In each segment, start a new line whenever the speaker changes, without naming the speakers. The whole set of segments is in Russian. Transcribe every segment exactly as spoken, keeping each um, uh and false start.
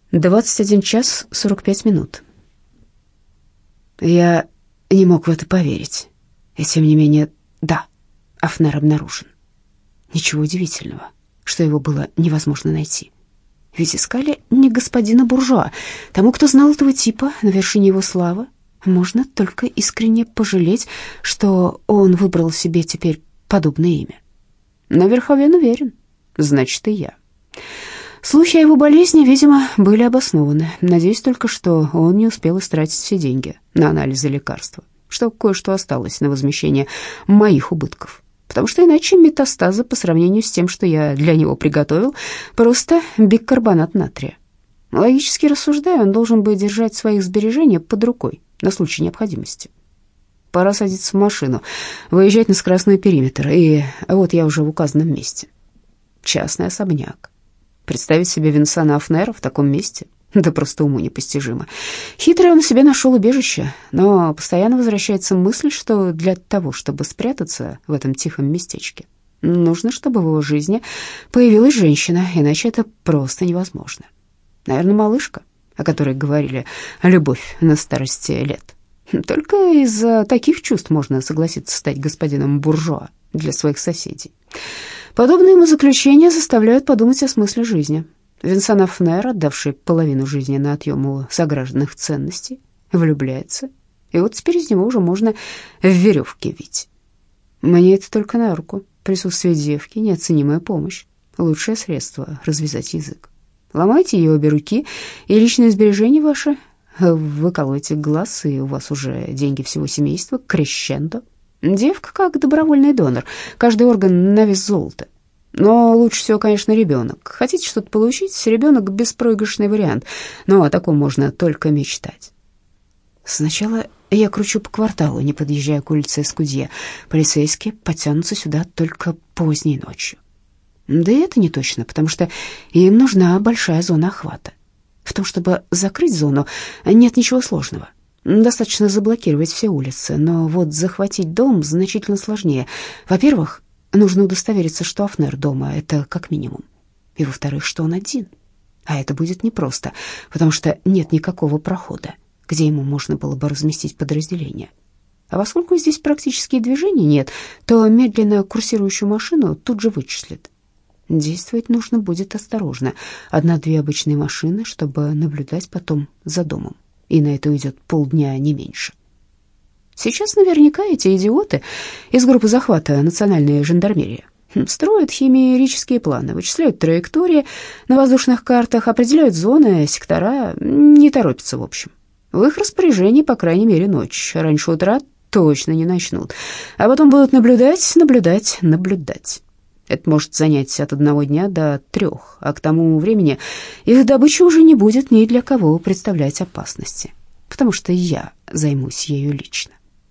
двадцать один час сорок пять минут. Я не мог в это поверить. И тем не менее, да, Афнер обнаружен. Ничего удивительного, что его было невозможно найти. Ведь искали не господина буржуа. Тому, кто знал этого типа на вершине его славы, можно только искренне пожалеть, что он выбрал себе теперь подобное имя. Но Верховен уверен, значит, и я. Слухи о его болезни, видимо, были обоснованы. Надеюсь только, что он не успел истратить все деньги на анализы лекарства, что кое-что осталось на возмещение моих убытков. Потому что иначе метастазы по сравнению с тем, что я для него приготовил, просто бикарбонат натрия. Логически рассуждая, он должен бы держать своих сбережения под рукой на случай необходимости. Пора садиться в машину, выезжать на скоростной периметр, и вот я уже в указанном месте. Частный особняк. Представить себе Винсана Афнера в таком месте, да просто уму непостижимо. Хитрый он себе нашел убежище, но постоянно возвращается мысль, что для того, чтобы спрятаться в этом тихом местечке, нужно, чтобы в его жизни появилась женщина, иначе это просто невозможно. Наверное, малышка, о которой говорили, любовь на старости лет. Только из-за таких чувств можно согласиться стать господином буржуа для своих соседей. Подобные ему заключения заставляют подумать о смысле жизни. Винсан Афнер, отдавший половину жизни на отъем у согражданных ценностей, влюбляется, и вот теперь из него уже можно в веревке вить. Мне это только на руку. Присутствие девки — неоценимая помощь, лучшее средство развязать язык. Ломайте ей обе руки, и личные сбережения ваши, выколоте глаз, и у вас уже деньги всего семейства, крещендо. Девка как добровольный донор, каждый орган на вес золота. Но лучше всего, конечно, ребенок. Хотите что-то получить? Ребенок — беспроигрышный вариант, но о таком можно только мечтать. Сначала я кручу по кварталу, не подъезжая к улице Эскудье. Полицейские подтянутся сюда только поздней ночью. Да и это не точно, потому что им нужна большая зона охвата. В том, чтобы закрыть зону, нет ничего сложного. Достаточно заблокировать все улицы, но вот захватить дом значительно сложнее. Во-первых, нужно удостовериться, что Афнер дома, это как минимум. И во-вторых, что он один. А это будет непросто, потому что нет никакого прохода, где ему можно было бы разместить подразделение. А поскольку здесь практически движения нет, то медленно курсирующую машину тут же вычислят. Действовать нужно будет осторожно. Одна-две обычные машины, чтобы наблюдать потом за домом. И на это уйдет полдня, не меньше. Сейчас наверняка эти идиоты из группы захвата национальной жандармерии строят химерические планы, вычисляют траектории на воздушных картах, определяют зоны, сектора, не торопятся в общем. В их распоряжении, по крайней мере, ночь. Раньше утра точно не начнут. А потом будут наблюдать, наблюдать, наблюдать. Это может занять от одного дня до трех, а к тому времени их добыча уже не будет ни для кого представлять опасности, потому что я займусь ею лично.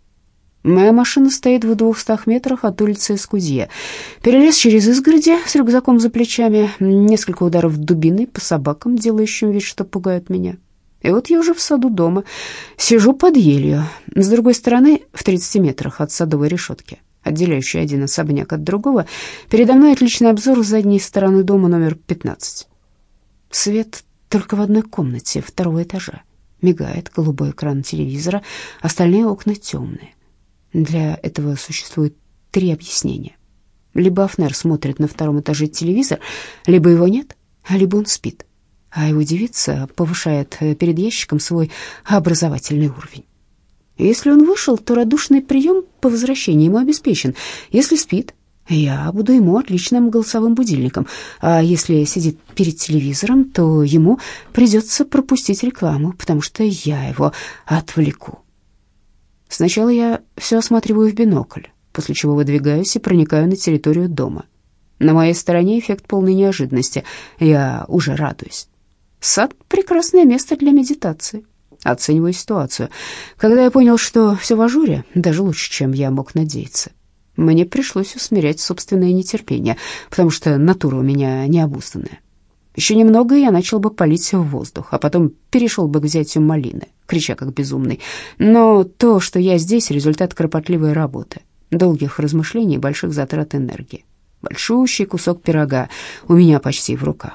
Моя машина стоит в двухстах метрах от улицы Эскудье. Перелез через изгороди с рюкзаком за плечами, несколько ударов дубиной по собакам, делающим вид, что пугают меня. И вот я уже в саду дома, сижу под елью. С другой стороны, в тридцати метрах от садовой решетки, отделяющий один особняк от другого, передо мной отличный обзор с задней стороны дома номер пятнадцать. Свет только в одной комнате второго этажа. Мигает голубой экран телевизора, остальные окна темные. Для этого существует три объяснения. Либо Афнер смотрит на втором этаже телевизор, либо его нет, либо он спит, а его девица повышает перед ящиком свой образовательный уровень. Если он вышел, то радушный прием по возвращении ему обеспечен. Если спит, я буду ему отличным голосовым будильником. А если сидит перед телевизором, то ему придется пропустить рекламу, потому что я его отвлеку. Сначала я все осматриваю в бинокль, после чего выдвигаюсь и проникаю на территорию дома. На моей стороне эффект полной неожиданности. Я уже радуюсь. Сад — прекрасное место для медитации. Оцениваю ситуацию. Когда я понял, что все в ажуре, даже лучше, чем я мог надеяться, мне пришлось усмирять собственное нетерпение, потому что натура у меня необузданная. Еще немного, и я начал бы палить в воздух, а потом перешел бы к взятию малины, крича как безумный. Но то, что я здесь, результат кропотливой работы, долгих размышлений и больших затрат энергии. Большущий кусок пирога у меня почти в руках.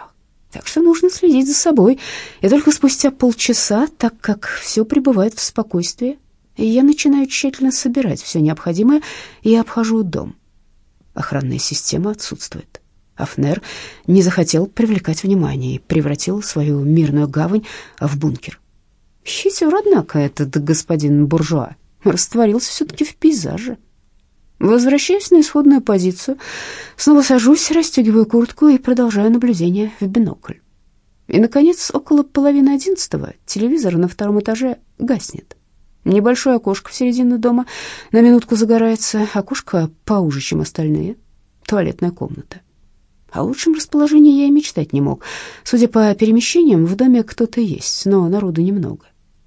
Так что нужно следить за собой. И только спустя полчаса, так как все пребывает в спокойствии, я начинаю тщательно собирать все необходимое и обхожу дом. Охранная система отсутствует. Афнер не захотел привлекать внимание и превратил свою мирную гавань в бункер. Хитер, однако, этот господин буржуа растворился все-таки в пейзаже. Возвращаюсь на исходную позицию, снова сажусь, расстегиваю куртку и продолжаю наблюдение в бинокль. И, наконец, около половины одиннадцатого телевизор на втором этаже гаснет. Небольшое окошко в середине дома на минутку загорается, окошко поуже, чем остальные, туалетная комната. О лучшем расположении я и мечтать не мог. Судя по перемещениям, в доме кто-то есть, но народу немного.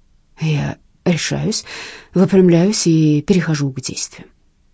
Я решаюсь, выпрямляюсь и перехожу к действиям.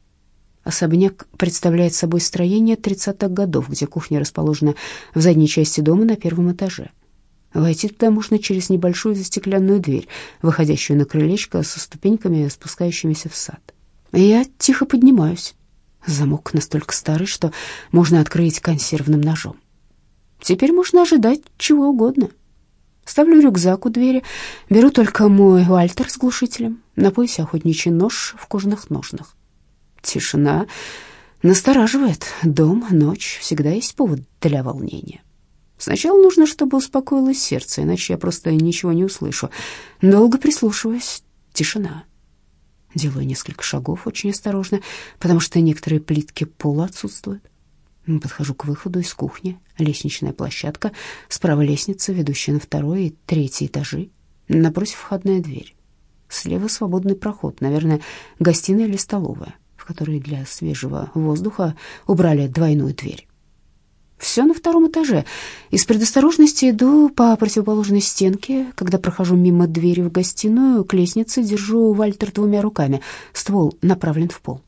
Особняк представляет собой строение тридцатых годов, где кухня расположена в задней части дома на первом этаже. Войти туда можно через небольшую застекленную дверь, выходящую на крылечко со ступеньками, спускающимися в сад. Я тихо поднимаюсь. Замок настолько старый, что можно открыть консервным ножом. Теперь можно ожидать чего угодно. Ставлю рюкзак у двери, беру только мой Вальтер с глушителем, на поясе охотничий нож в кожаных ножнах. Тишина настораживает. Дом, ночь, всегда есть повод для волнения. Сначала нужно, чтобы успокоилось сердце, иначе я просто ничего не услышу. Долго прислушиваюсь. Тишина. Делаю несколько шагов очень осторожно, потому что некоторые плитки пола отсутствуют. Подхожу к выходу из кухни. Лестничная площадка. Справа лестница, ведущая на второй и третий этажи. Напротив входная дверь. Слева свободный проход, наверное, гостиная или столовая, в которой для свежего воздуха убрали двойную дверь. Все на втором этаже. Из предосторожности иду по противоположной стенке. Когда прохожу мимо двери в гостиную, к лестнице держу Вальтер двумя руками. Ствол направлен в пол.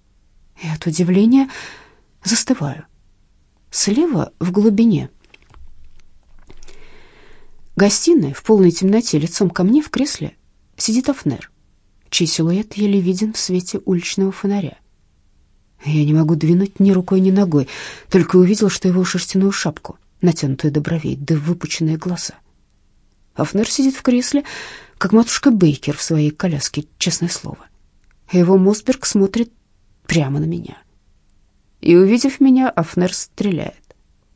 И от удивления застываю. Слева, в глубине гостиной, в полной темноте, лицом ко мне в кресле сидит Афнер, чей силуэт еле виден в свете уличного фонаря. Я не могу двинуть ни рукой, ни ногой, только увидел, что его шерстяную шапку, натянутую до бровей, да выпученные глаза. Афнер сидит в кресле, как матушка Бейкер в своей коляске, честное слово. Его Мосберг смотрит прямо на меня. И, увидев меня, Афнер стреляет.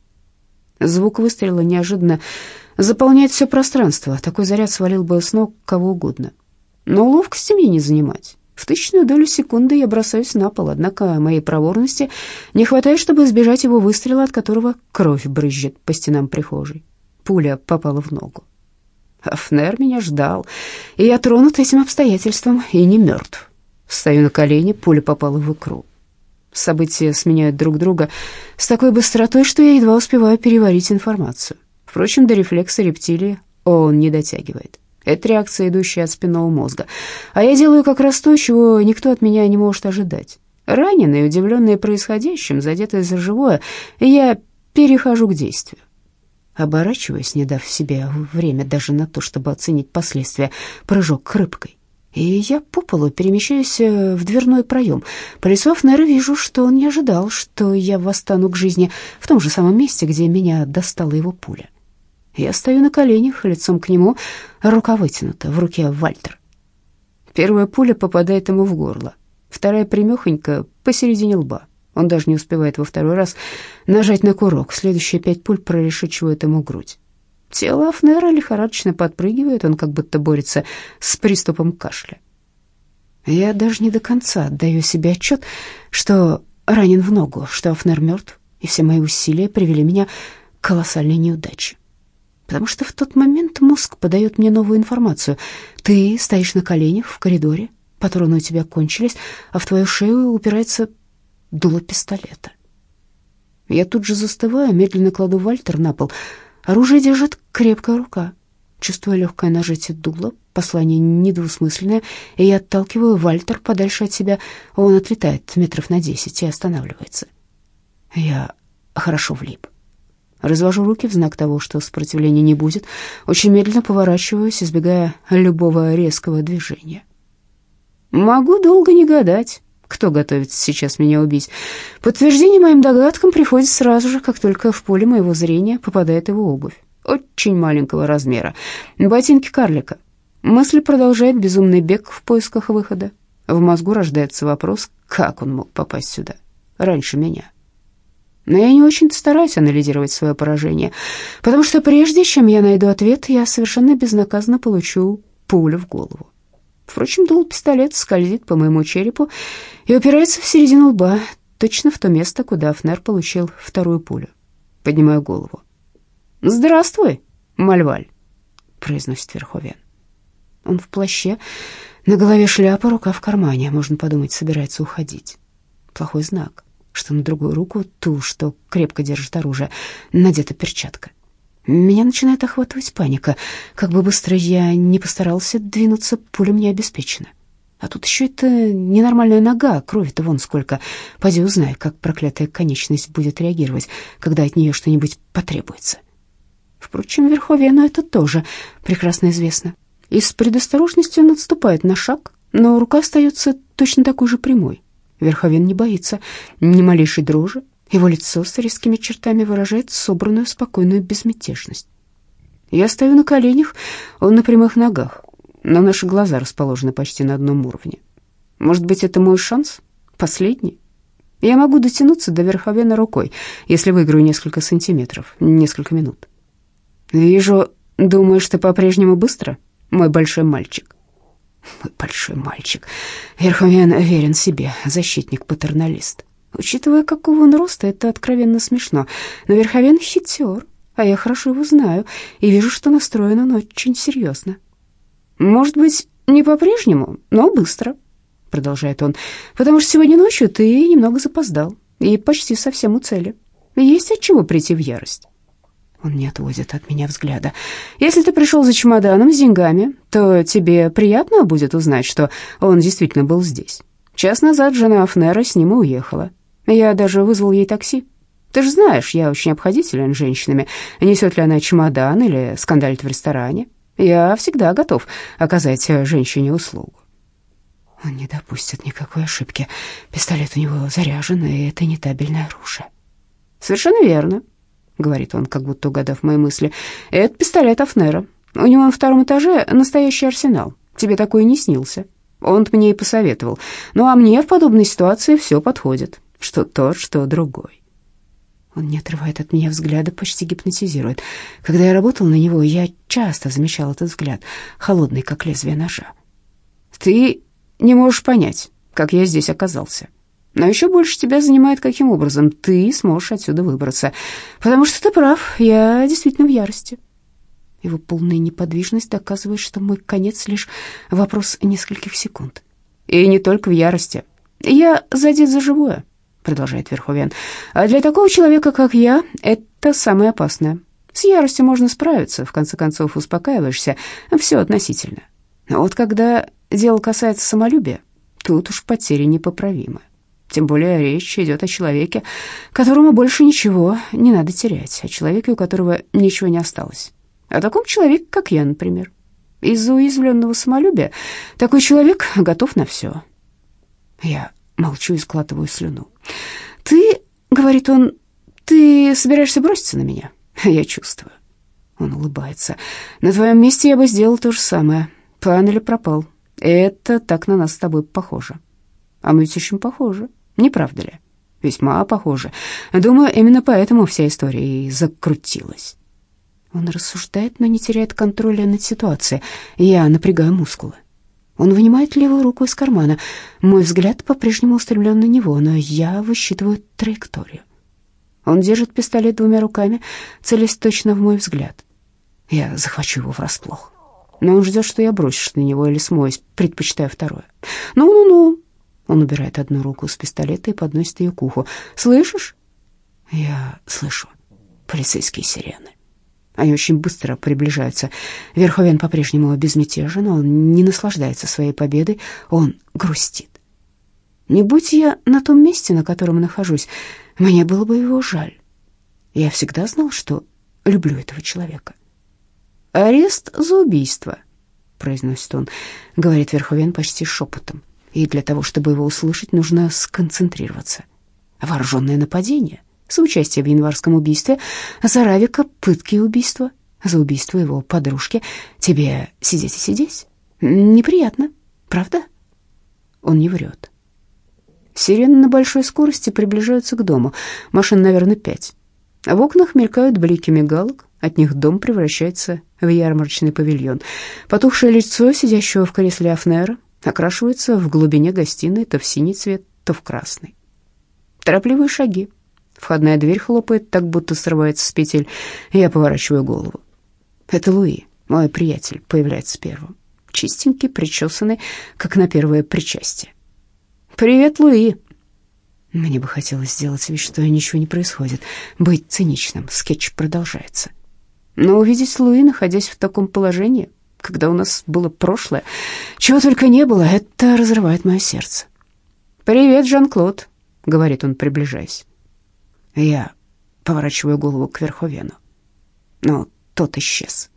Звук выстрела неожиданно заполняет все пространство. Такой заряд свалил бы с ног кого угодно. Но ловкости мне не занимать. В тысячную долю секунды я бросаюсь на пол, однако моей проворности не хватает, чтобы избежать его выстрела, от которого кровь брызжет по стенам прихожей. Пуля попала в ногу. Афнер меня ждал, и я тронут этим обстоятельством и не мертв. Встаю на колени, пуля попала в икру. События сменяют друг друга с такой быстротой, что я едва успеваю переварить информацию. Впрочем, до рефлекса рептилии он не дотягивает. Это реакция, идущая от спинного мозга. А я делаю как раз то, чего никто от меня не может ожидать. Раненый, удивленный происходящим, задетый за живое, я перехожу к действию. Оборачиваясь, не дав себе время даже на то, чтобы оценить последствия, прыжок рыбкой. И я по полу перемещаюсь в дверной проем. По лицу Афнера вижу, что он не ожидал, что я восстану к жизни в том же самом месте, где меня достала его пуля. Я стою на коленях, лицом к нему, рука вытянута, в руке Вальтер. Первая пуля попадает ему в горло, вторая примехонько посередине лба. Он даже не успевает во второй раз нажать на курок. Следующие пять пуль прорешечивают ему грудь. Тело Афнера лихорадочно подпрыгивает, он как будто борется с приступом кашля. Я даже не до конца отдаю себе отчет, что ранен в ногу, что Афнер мертв, и все мои усилия привели меня к колоссальной неудаче. Потому что в тот момент мозг подает мне новую информацию. Ты стоишь на коленях в коридоре, патроны у тебя кончились, а в твою шею упирается дуло пистолета. Я тут же застываю, медленно кладу Вальтер на пол. Оружие держит крепкая рука. Чувствуя легкое нажатие дула, послание недвусмысленное, и я отталкиваю Вальтер подальше от себя. Он отлетает метров на десять и останавливается. Я хорошо влип. Развожу руки в знак того, что сопротивления не будет. Очень медленно поворачиваюсь, избегая любого резкого движения. Могу долго не гадать, кто готовится сейчас меня убить. Подтверждение моим догадкам приходит сразу же, как только в поле моего зрения попадает его обувь. Очень маленького размера. Ботинки карлика. Мысль продолжает безумный бег в поисках выхода. В мозгу рождается вопрос, как он мог попасть сюда раньше меня. Но я не очень-то стараюсь анализировать свое поражение, потому что прежде чем я найду ответ, я совершенно безнаказанно получу пулю в голову. Впрочем, дул пистолета скользит по моему черепу и упирается в середину лба, точно в то место, куда Афнер получил вторую пулю. Поднимаю голову. «Здравствуй, Мальваль», — произносит Верховен. Он в плаще, на голове шляпа, рука в кармане. Можно подумать, собирается уходить. Плохой знак, что на другую руку, ту, что крепко держит оружие, надета перчатка. Меня начинает охватывать паника. Как бы быстро я не постарался двинуться, пуля мне обеспечена. А тут еще эта ненормальная нога, крови-то вон сколько. Поди узнай, как проклятая конечность будет реагировать, когда от нее что-нибудь потребуется. Впрочем, Верховену это тоже прекрасно известно. И с предосторожностью он отступает на шаг, но рука остается точно такой же прямой. Верховен не боится ни малейшей дрожи. Его лицо с резкими чертами выражает собранную, спокойную безмятежность. Я стою на коленях, он на прямых ногах, но наши глаза расположены почти на одном уровне. Может быть, это мой шанс? Последний? Я могу дотянуться до Верховена рукой, если выиграю несколько сантиметров, несколько минут. Вижу, думаешь, ты по-прежнему быстро, мой большой мальчик? Мой большой мальчик. Верховен верен себе, защитник-патерналист. Учитывая, какого он роста, это откровенно смешно. Но Верховен хитер, а я хорошо его знаю, и вижу, что настроен он очень серьезно. «Может быть, не по-прежнему, но быстро», — продолжает он, «потому что сегодня ночью ты немного запоздал и почти совсем у цели. Есть от чего прийти в ярость». Он не отводит от меня взгляда. «Если ты пришел за чемоданом с деньгами, то тебе приятно будет узнать, что он действительно был здесь. Час назад жена Афнера с ним и уехала. Я даже вызвал ей такси. Ты же знаешь, я очень обходителен с женщинами. Несет ли она чемодан или скандалит в ресторане. Я всегда готов оказать женщине услугу». Он не допустит никакой ошибки. Пистолет у него заряжен, и это не табельное оружие. «Совершенно верно», — говорит он, как будто угадав мои мысли. «Это пистолет Афнера. У него на втором этаже настоящий арсенал. Тебе такой не снился. Он мне и посоветовал. Ну, а мне в подобной ситуации все подходит. Что тот, что другой». Он не отрывает от меня взгляда, почти гипнотизирует. Когда я работал на него, я часто замечал этот взгляд, холодный, как лезвие ножа. «Ты не можешь понять, как я здесь оказался. Но еще больше тебя занимает, каким образом ты сможешь отсюда выбраться. Потому что ты прав, я действительно в ярости». Его полная неподвижность доказывает, что мой конец лишь вопрос нескольких секунд. «И не только в ярости. Я задет за живое», — продолжает Верховен. «А для такого человека, как я, это самое опасное. С яростью можно справиться, в конце концов успокаиваешься, все относительно. Но вот когда дело касается самолюбия, тут уж потери непоправимы. Тем более речь идет о человеке, которому больше ничего не надо терять, о человеке, у которого ничего не осталось. О таком человеке, как я, например. Из-за уязвленного самолюбия такой человек готов на все». Я молчу и складываю слюну. «Ты, — говорит он, — ты собираешься броситься на меня? Я чувствую». Он улыбается. «На твоем месте я бы сделал то же самое. План или пропал. Это так на нас с тобой похоже. А мы ведь очень похожи, не правда ли? Весьма похожи. Думаю, именно поэтому вся история и закрутилась». Он рассуждает, но не теряет контроля над ситуацией. Я напрягаю мускулы. Он вынимает левую руку из кармана. Мой взгляд по-прежнему устремлен на него, но я высчитываю траекторию. Он держит пистолет двумя руками, целясь точно в мой взгляд. Я захвачу его врасплох. Но он ждет, что я брошусь на него или смоюсь, предпочитаю второе. «Ну-ну-ну». Он убирает одну руку с пистолета и подносит ее к уху. «Слышишь?» Я слышу полицейские сирены. Они очень быстро приближаются. Верховен по-прежнему безмятежен, он не наслаждается своей победой, он грустит. Не будь я на том месте, на котором нахожусь, мне было бы его жаль. Я всегда знал, что люблю этого человека. «Арест за убийство», — произносит он, говорит Верховен почти шепотом. и для того, чтобы его услышать, нужно сконцентрироваться. Вооруженное нападение, соучастие в январском убийстве, за Равика пытки и убийства, за убийство его подружки. Тебе сидеть и сидеть? Неприятно, правда? Он не врет. Сирены на большой скорости приближаются к дому. Машин, наверное, пять. В окнах мелькают блики мигалок. От них дом превращается в ярмарочный павильон. Потухшее лицо сидящего в кресле Афнера окрашивается в глубине гостиной то в синий цвет, то в красный. Торопливые шаги. Входная дверь хлопает, так будто срывается с петель. Я поворачиваю голову. Это Луи, мой приятель, появляется первым. Чистенький, причесанный, как на первое причастие. «Привет, Луи!» Мне бы хотелось сделать вид, что ничего не происходит, быть циничным, скетч продолжается. Но увидеть Луи, находясь в таком положении, когда у нас было прошлое, чего только не было, это разрывает мое сердце. «Привет, Жан-Клод», — говорит он, приближаясь. Я поворачиваю голову к Верховену, но тот исчез.